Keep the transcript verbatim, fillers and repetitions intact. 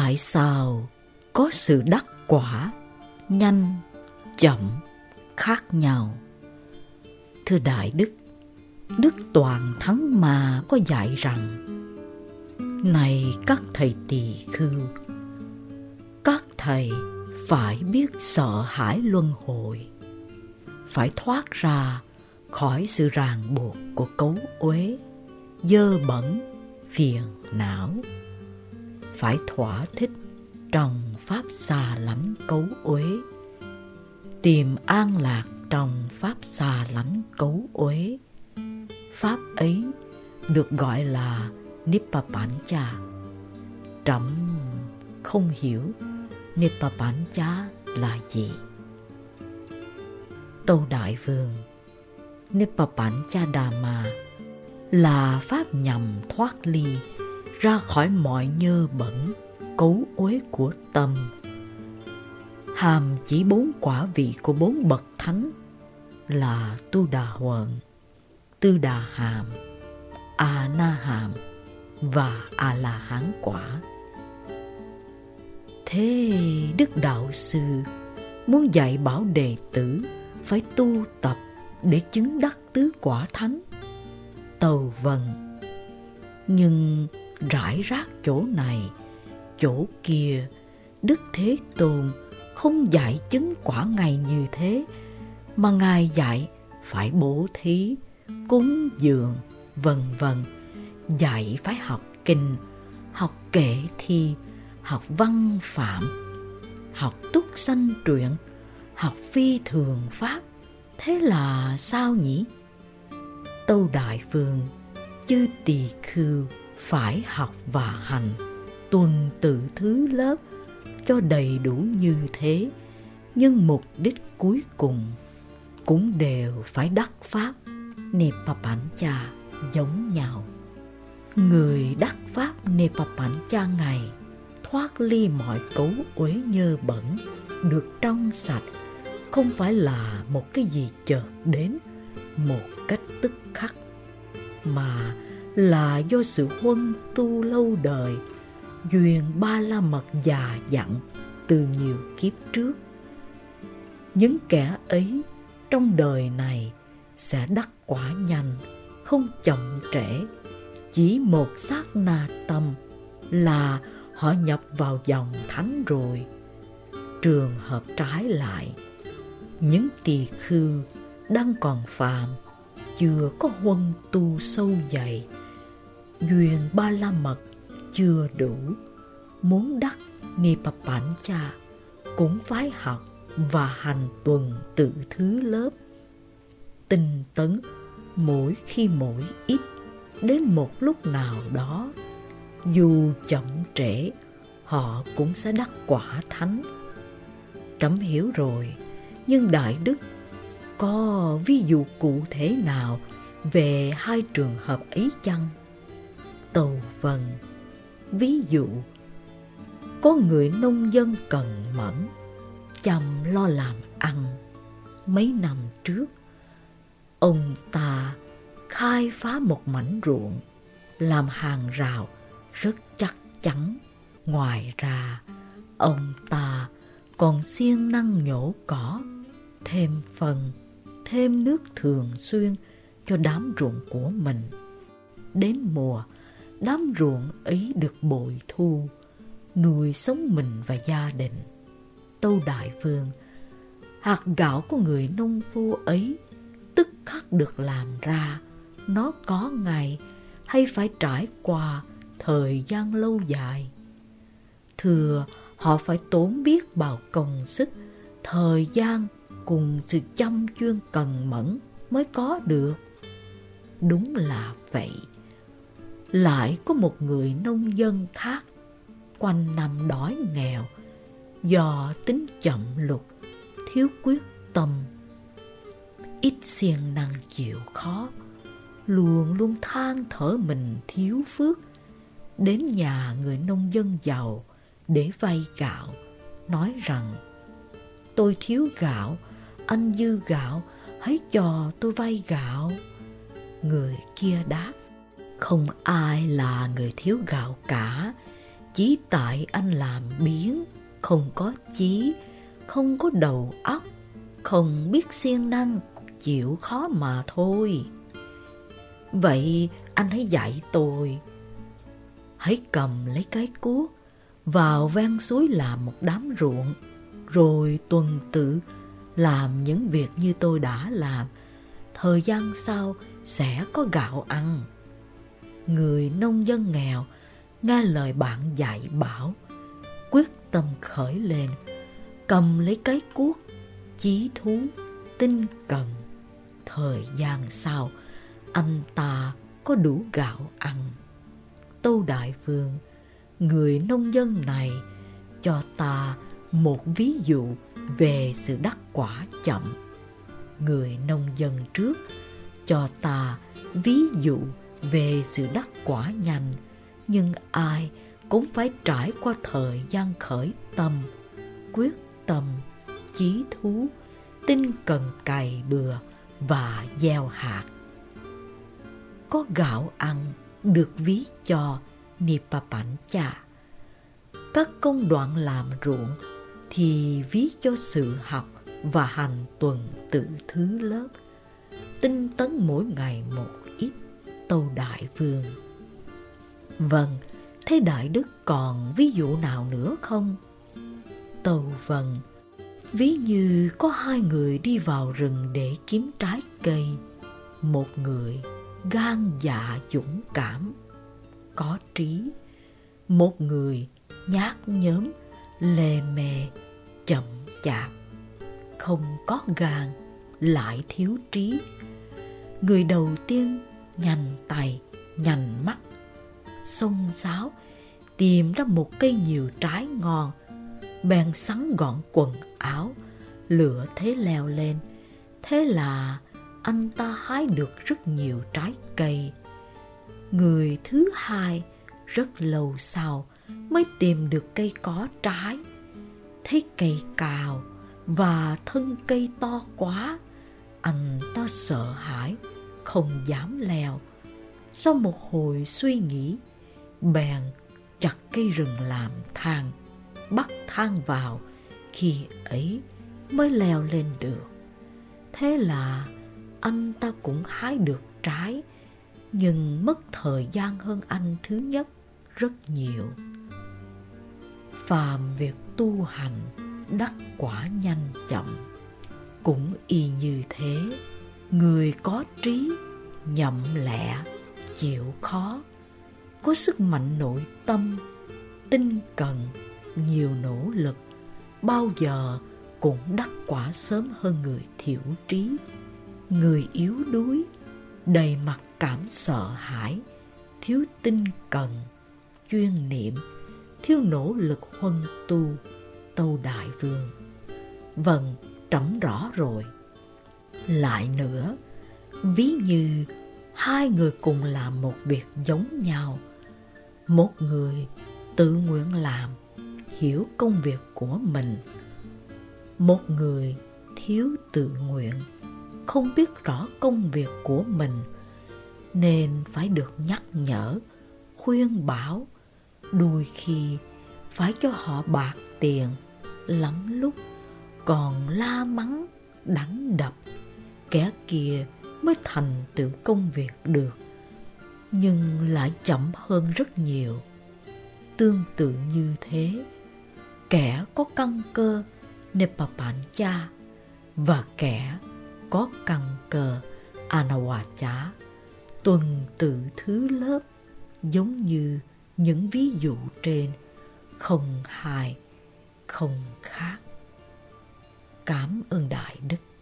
Tại sao có sự đắc quả nhanh, chậm, khác nhau? Thưa Đại Đức, Đức Toàn Thắng Ma có dạy rằng: này các thầy tỳ khưu, các thầy phải biết sợ hãi luân hồi, phải thoát ra khỏi sự ràng buộc của cấu uế, dơ bẩn, phiền não, phải thỏa thích trong pháp xa lánh cấu uế, tìm an lạc trong pháp xa lánh cấu uế. Pháp ấy được gọi là Nippapancha. Trẫm không hiểu Nippapancha là gì. Tâu Đại Vương, Nippapancha Dhamma là pháp nhằm thoát ly ra khỏi mọi nhơ bẩn, cấu uế của tâm. Hàm chỉ bốn quả vị của bốn bậc thánh là Tu Đà Huận, Tư Đà Hàm, A Na Hàm và A La Hán quả. Thế Đức Đạo Sư muốn dạy bảo đệ tử phải tu tập để chứng đắc tứ quả thánh. Tâu vâng. Nhưng rải rác chỗ này, chỗ kia, Đức Thế Tôn không dạy chứng quả ngày như thế, mà Ngài dạy phải bố thí, cúng dường, vân vân. Dạy phải học kinh, học kệ thi, học văn phạm, học túc sanh truyện, học phi thường pháp. Thế là sao nhỉ? Tâu Đại Vương, chư tỳ khưu phải học và hành, tuần tự thứ lớp cho đầy đủ như thế, nhưng mục đích cuối cùng cũng đều phải đắc pháp Nippapancha giống nhau. Người đắc pháp Nippapancha này thoát ly mọi cấu uế nhơ bẩn, được trong sạch, không phải là một cái gì chợt đến một cách tức khắc, mà là do sự huân tu lâu đời, duyên ba la mật già dặn từ nhiều kiếp trước. Những kẻ ấy trong đời này sẽ đắc quả nhanh, không chậm trễ. Chỉ một sát na tâm là họ nhập vào dòng thánh rồi. Trường hợp trái lại, những tỳ khưu đang còn phàm, chưa có huân tu sâu dày, duyên ba la mật chưa đủ, muốn đắc Nippapancha cũng phải học và hành tuần tự thứ lớp, tinh tấn mỗi khi mỗi ít. Đến một lúc nào đó, dù chậm trễ, họ cũng sẽ đắc quả thánh. Trẫm hiểu rồi, nhưng Đại Đức có ví dụ cụ thể nào về hai trường hợp ấy chăng? Tâu vâng. Ví dụ, có người nông dân cần mẫn, chăm lo làm ăn. Mấy năm trước, ông ta khai phá một mảnh ruộng, làm hàng rào rất chắc chắn. Ngoài ra, ông ta còn siêng năng nhổ cỏ, thêm phân, thêm nước thường xuyên cho đám ruộng của mình. Đến mùa, đám ruộng ấy được bội thu, nuôi sống mình và gia đình. Tâu Đại Vương, hạt gạo của người nông phu ấy tức khắc được làm ra, nó có ngày hay phải trải qua thời gian lâu dài? Thưa, họ phải tốn biết bao công sức, thời gian cùng sự chăm chuyên cần mẫn mới có được. Đúng là vậy. Lại có một người nông dân khác, quanh năm đói nghèo, do tính chậm lục, thiếu quyết tâm, ít siêng năng chịu khó, luôn luôn than thở mình thiếu phước. Đến nhà người nông dân giàu để vay gạo, nói rằng: tôi thiếu gạo, anh dư gạo, hãy cho tôi vay gạo. Người kia đáp: không ai là người thiếu gạo cả, Chí tại anh làm biếng, không có chí, không có đầu óc, không biết siêng năng, chịu khó mà thôi. Vậy anh hãy dạy tôi. Hãy cầm lấy cái cuốc, vào ven suối làm một đám ruộng, rồi tuần tự làm những việc như tôi đã làm. Thời gian sau sẽ có gạo ăn. Người nông dân nghèo nghe lời bạn dạy bảo, quyết tâm khởi lên, cầm lấy cái cuốc, chí thú, tinh cần. Thời gian sau, anh ta có đủ gạo ăn. Tâu Đại Vương, người nông dân này cho ta một ví dụ về sự đắc quả chậm. Người nông dân trước cho ta ví dụ về sự đắc quả nhanh, nhưng ai cũng phải trải qua thời gian khởi tâm, quyết tâm, chí thú, tinh cần cày bừa và gieo hạt. Có gạo ăn được ví cho Nipapancha. Các công đoạn làm ruộng thì ví cho sự học và hành tuần tự thứ lớp, tinh tấn mỗi ngày một ít. Tâu Đại Vương. Vâng, thế Đại Đức còn ví dụ nào nữa không? Tâu vâng. Ví như có hai người đi vào rừng để kiếm trái cây. Một người gan dạ dũng cảm, có trí. Một người nhát nhớm, lề mề, chậm chạp, không có gan, lại thiếu trí. Người đầu tiên nhanh tay, nhanh mắt, xông xáo tìm ra một cây nhiều trái ngon, bèn sắn gọn quần áo, lựa thế leo lên. Thế là anh ta hái được rất nhiều trái cây. Người thứ hai rất lâu sau mới tìm được cây có trái. Thấy cây cao và thân cây to quá, anh ta sợ hãi, không dám leo. Sau một hồi suy nghĩ, bèn chặt cây rừng làm thang, bắt thang vào, khi ấy mới leo lên được. Thế là anh ta cũng hái được trái, nhưng mất thời gian hơn anh thứ nhất rất nhiều. Phàm việc tu hành đắc quả nhanh chậm, cũng y như thế. Người có trí, nhậm lẹ, chịu khó, có sức mạnh nội tâm, tinh cần, nhiều nỗ lực, bao giờ cũng đắc quả sớm hơn người thiểu trí. Người yếu đuối, đầy mặt cảm sợ hãi, thiếu tinh cần, chuyên niệm, thiếu nỗ lực huân tu. Tâu Đại Vương. Vâng, trẫm rõ rồi. Lại nữa, ví như hai người cùng làm một việc giống nhau. Một người tự nguyện làm, hiểu công việc của mình. Một người thiếu tự nguyện, không biết rõ công việc của mình, nên phải được nhắc nhở, khuyên bảo, đôi khi phải cho họ bạc tiền, lắm lúc còn la mắng, đánh đập, kẻ kia mới thành tựu công việc được, nhưng lại chậm hơn rất nhiều. Tương tự như thế, kẻ có căn cơ Nipapancha và kẻ có căn cơ Anawacha tuần tự thứ lớp, giống như những ví dụ trên, không hai, không khác. Cảm ơn Đại Đức.